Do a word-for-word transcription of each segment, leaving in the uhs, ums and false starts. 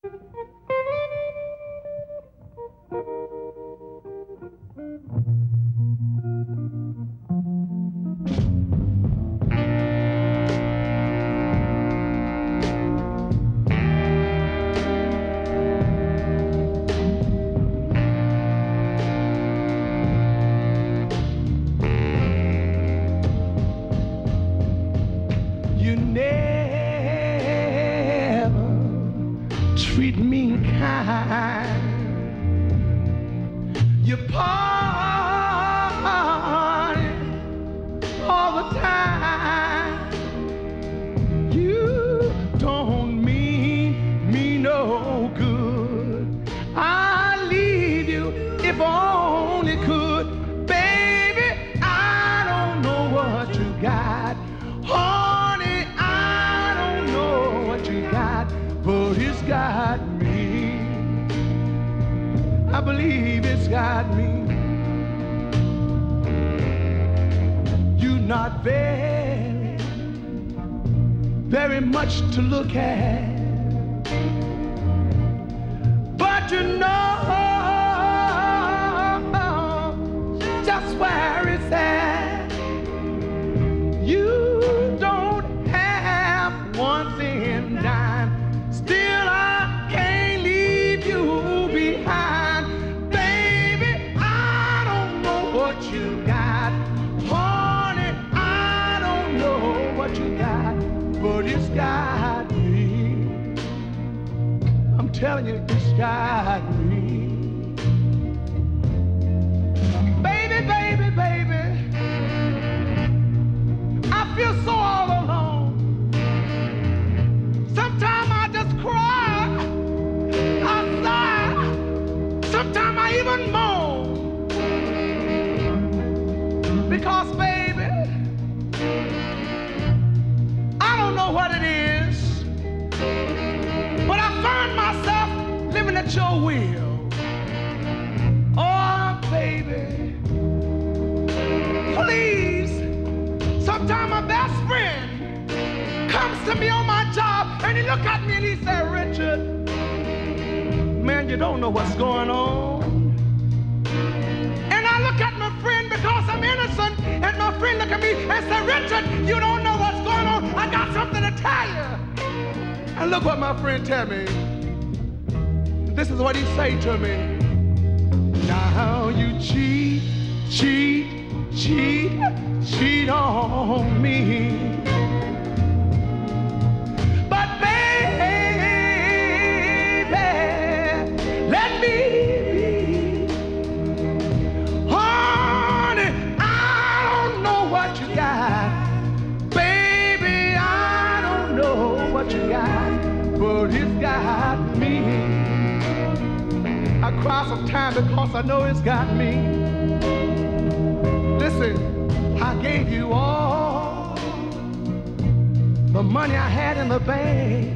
You never treat me kind. You party all the time. You don't mean me no good. I'd leave you if I only could. Baby, I don't know what you got. Honey, I don't know what you got, but it's got me. I believe it's got me. You're not very, very much to look at, but you know just where it's at. You don't have one thing dime, still I can't leave you behind. Baby, I don't know what you got. Honey, I don't know what you got, but it's got me. I'm telling you, it's got me. Baby, baby, baby, I feel so all alone. Sometimes I just cry, I sigh, sometimes I even moan. Because baby, I don't know what it is, but I find myself living at your will. Oh baby, please. Sometimes my best friend comes to me on my job and he look at me and he say, Richard, man, you don't know what's going on. And I look at my friend because I'm innocent, and my friend look at me and say, Richard, you don't know what's going on. I got something to tell you. And look what my friend tell me. This is what he say to me. Now you cheat, cheat, cheat, cheat on me. But baby, let me be. Honey, I don't know what you got. Baby, I don't know what you got, but it's got me. I cry sometimes because I know it's got me. Listen, I gave you all the money I had in the bank.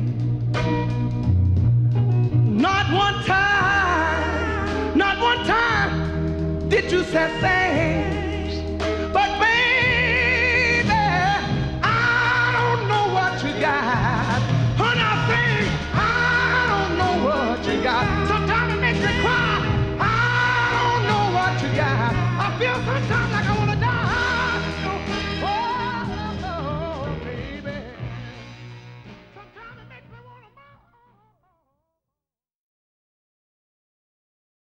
Not one time, not one time did you say thanks. But baby, I don't know what you got. Honey, I think I don't know what you got,